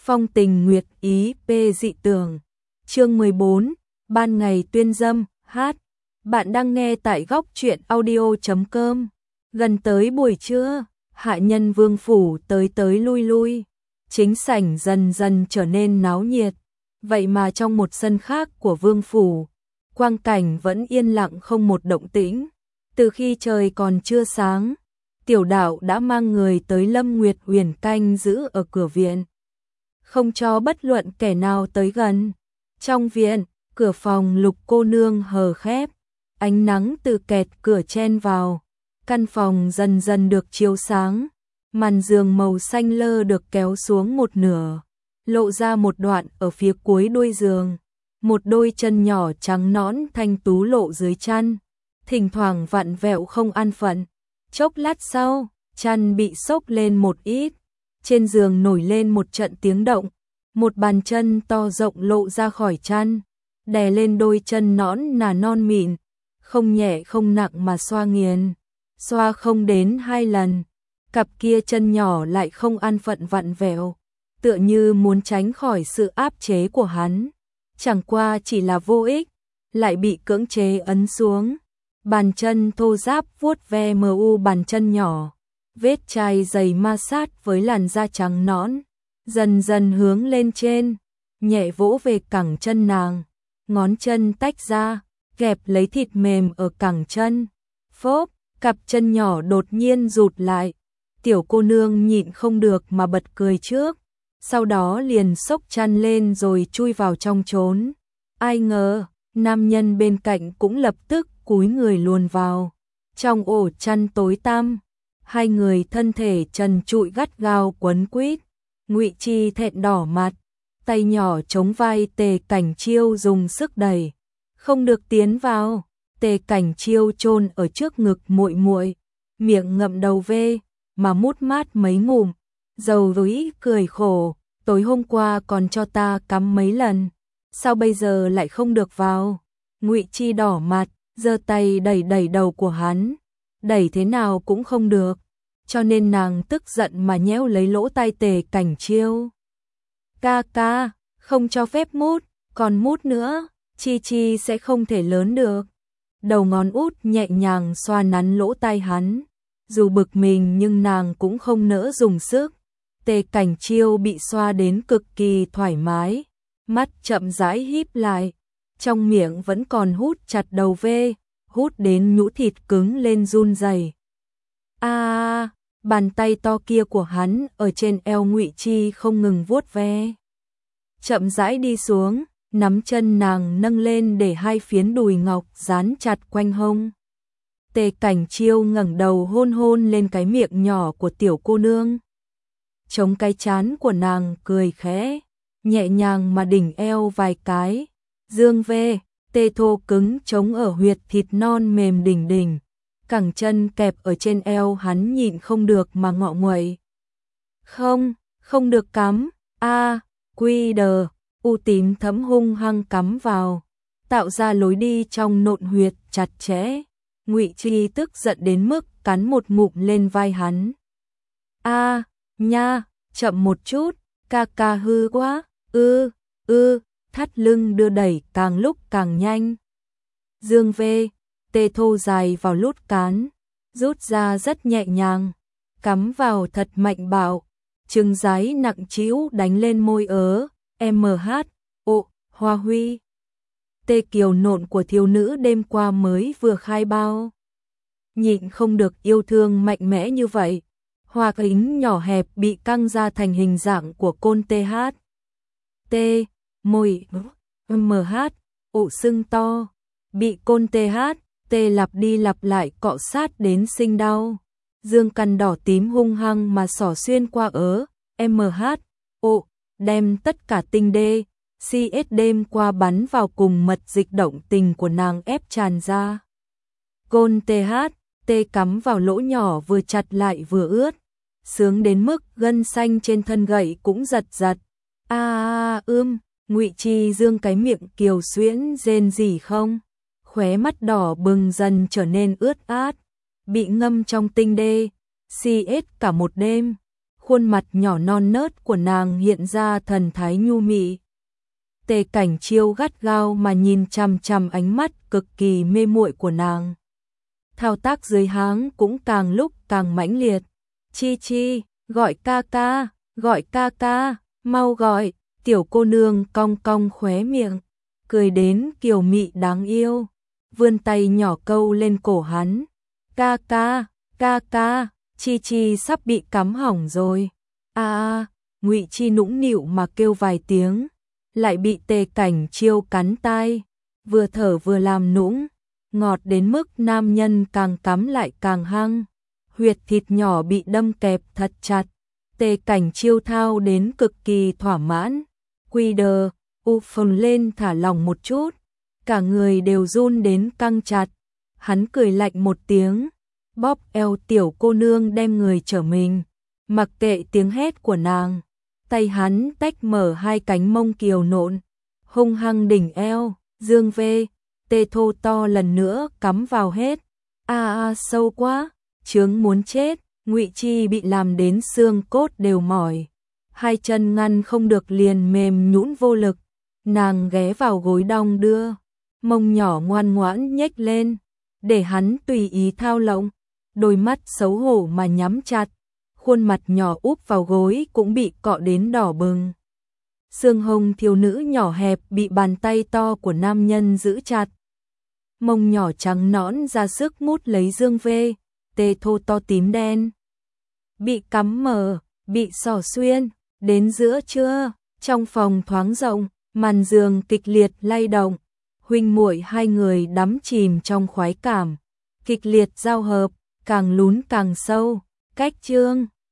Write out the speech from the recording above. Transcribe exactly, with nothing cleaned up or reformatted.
Phong tình nguyệt ý p dị tưởng. Chương mười bốn, ban ngày tuyên dâm, hát. Bạn đang nghe tại góc truyện audio chấm com. Gần tới buổi trưa, hạ nhân vương phủ tới tới lui lui. Chính sảnh dần dần trở nên náo nhiệt. Vậy mà trong một sân khác của vương phủ, quang cảnh vẫn yên lặng không một động tĩnh. Từ khi trời còn chưa sáng, tiểu đạo đã mang người tới Lâm Nguyệt Huyền canh giữ ở cửa viện, không cho bất luận kẻ nào tới gần. Trong viện, cửa phòng Lục cô nương hờ khép, ánh nắng từ kẹt cửa chen vào, căn phòng dần dần được chiếu sáng, màn giường màu xanh lơ được kéo xuống một nửa, lộ ra một đoạn ở phía cuối đuôi giường, một đôi chân nhỏ trắng nõn thanh tú lộ dưới chăn, thỉnh thoảng vặn vẹo không an phận. Chốc lát sau, chăn bị xốc lên một ít, trên giường nổi lên một trận tiếng động, một bàn chân to rộng lộ ra khỏi chăn, đè lên đôi chân nõn nà non mịn, không nhẹ không nặng mà xoa nghiền, xoa không đến hai lần, cặp kia chân nhỏ lại không an phận vặn vẹo, tựa như muốn tránh khỏi sự áp chế của hắn, chẳng qua chỉ là vô ích, lại bị cưỡng chế ấn xuống. Bàn chân thô ráp vuốt ve mờ u bàn chân nhỏ, vết chai dày ma sát với làn da trắng nõn, dần dần hướng lên trên, nhẹ vỗ về cẳng chân nàng, ngón chân tách ra, kẹp lấy thịt mềm ở cẳng chân. Phốp, cặp chân nhỏ đột nhiên rụt lại, tiểu cô nương nhịn không được mà bật cười trước, sau đó liền xốc chăn lên rồi chui vào trong trốn. Ai ngờ, nam nhân bên cạnh cũng lập tức cúi người luồn vào. Trong ổ chăn tối tăm, hai người thân thể trần trụi gắt gao quấn quýt. Ngụy Chi thẹn đỏ mặt, tay nhỏ chống vai Tề Cảnh Chiêu dùng sức đẩy, không được tiến vào. Tề Cảnh Chiêu chôn ở trước ngực muội muội, miệng ngậm đầu vê mà mút mát mấy ngụm, dầu rúi cười khổ, tối hôm qua còn cho ta cắm mấy lần, sao bây giờ lại không được vào? Ngụy Chi đỏ mặt, giơ tay đẩy đẩy đầu của hắn, đẩy thế nào cũng không được, cho nên nàng tức giận mà nhéo lấy lỗ tai Tề Cảnh Chiêu. Ca ca, không cho phép mút, còn mút nữa, Chi Chi sẽ không thể lớn được. Đầu ngón út nhẹ nhàng xoa nắn lỗ tai hắn, dù bực mình nhưng nàng cũng không nỡ dùng sức. Tề Cảnh Chiêu bị xoa đến cực kỳ thoải mái, mắt chậm rãi híp lại, trong miệng vẫn còn hút chặt đầu vê, hút đến nhũ thịt cứng lên run rẩy. A, à, bàn tay to kia của hắn ở trên eo Ngụy Chi không ngừng vuốt ve, chậm rãi đi xuống, nắm chân nàng nâng lên để hai phiến đùi ngọc dán chặt quanh hông. Tề Cảnh Chiêu ngẩng đầu hôn hôn lên cái miệng nhỏ của tiểu cô nương, chống cái trán của nàng cười khẽ, nhẹ nhàng mà đỉnh eo vài cái, dương vê, tê thô cứng chống ở huyệt thịt non mềm đỉnh đỉnh, cẳng chân kẹp ở trên eo hắn nhịn không được mà ngọ nguậy. Không, không được cắm, a, quy đờ, u tím thấm hung hăng cắm vào, tạo ra lối đi trong nộn huyệt chặt chẽ. Ngụy Chi tức giận đến mức cắn một ngụm lên vai hắn. A, nha, chậm một chút, ca ca hư quá, ư, ư, thắt lưng đưa đẩy càng lúc càng nhanh. Dương vê, tê thô dài vào lút cán, rút ra rất nhẹ nhàng, cắm vào thật mạnh bạo, trứng giái nặng trĩu đánh lên môi ớ, em hát, ộ, Hoa Huy. Tê kiều nộn của thiếu nữ đêm qua mới vừa khai bao, nhịn không được yêu thương mạnh mẽ như vậy. Hoa kính nhỏ hẹp bị căng ra thành hình dạng của côn tê hát. T, môi, mh, ụ sưng to, bị côn tê hát, tê lặp đi lặp lại cọ sát đến sinh đau. Dương căn đỏ tím hung hăng mà xỏ xuyên qua ớ, mh, ụ, đem tất cả tinh đê, xê ét đêm qua bắn vào cùng mật dịch động tình của nàng ép tràn ra. Côn tê hát, tê cắm vào lỗ nhỏ vừa chặt lại vừa ướt, sướng đến mức gân xanh trên thân gậy cũng giật giật. A a ưm, Ngụy Chi dương cái miệng kiều xuyễn rên rỉ không, khóe mắt đỏ bừng dần trở nên ướt át, bị ngâm trong tinh đê, xê ét cả một đêm, khuôn mặt nhỏ non nớt của nàng hiện ra thần thái nhu mị. Tề Cảnh Chiêu gắt gao mà nhìn chằm chằm ánh mắt cực kỳ mê muội của nàng. Thao tác dưới háng cũng càng lúc càng mãnh liệt. Chi Chi, gọi ca ca, gọi ca ca, mau gọi. Tiểu cô nương cong cong khóe miệng, cười đến kiều mị đáng yêu, vươn tay nhỏ câu lên cổ hắn. Ca ca, ca ca, Chi Chi sắp bị cắm hỏng rồi. A a, Ngụy Chi nũng nịu mà kêu vài tiếng, lại bị Tề Cảnh Chiêu cắn tai, vừa thở vừa làm nũng, ngọt đến mức nam nhân càng cắm lại càng hăng, huyệt thịt nhỏ bị đâm kẹp thật chặt. Tề Cảnh Chiêu thao đến cực kỳ thỏa mãn, quy đờ, u phồng lên thả lỏng một chút, cả người đều run đến căng chặt. Hắn cười lạnh một tiếng, bóp eo tiểu cô nương đem người trở mình, mặc kệ tiếng hét của nàng. Tay hắn tách mở hai cánh mông kiều nộn, hung hăng đỉnh eo, dương vê, tê thô to lần nữa cắm vào hết. A a sâu quá, chướng muốn chết. Ngụy Chi bị làm đến xương cốt đều mỏi, hai chân ngăn không được liền mềm nhũn vô lực, nàng ghé vào gối đong đưa, mông nhỏ ngoan ngoãn nhếch lên, để hắn tùy ý thao lộng, đôi mắt xấu hổ mà nhắm chặt, khuôn mặt nhỏ úp vào gối cũng bị cọ đến đỏ bừng. Xương hông thiếu nữ nhỏ hẹp bị bàn tay to của nam nhân giữ chặt, mông nhỏ trắng nõn ra sức mút lấy dương vê, tê thô to tím đen. Bị cắm mờ, bị xỏ xuyên, đến giữa trưa, trong phòng thoáng rộng, màn giường kịch liệt lay động, huynh muội hai người đắm chìm trong khoái cảm, kịch liệt giao hợp, càng lún càng sâu, cách chương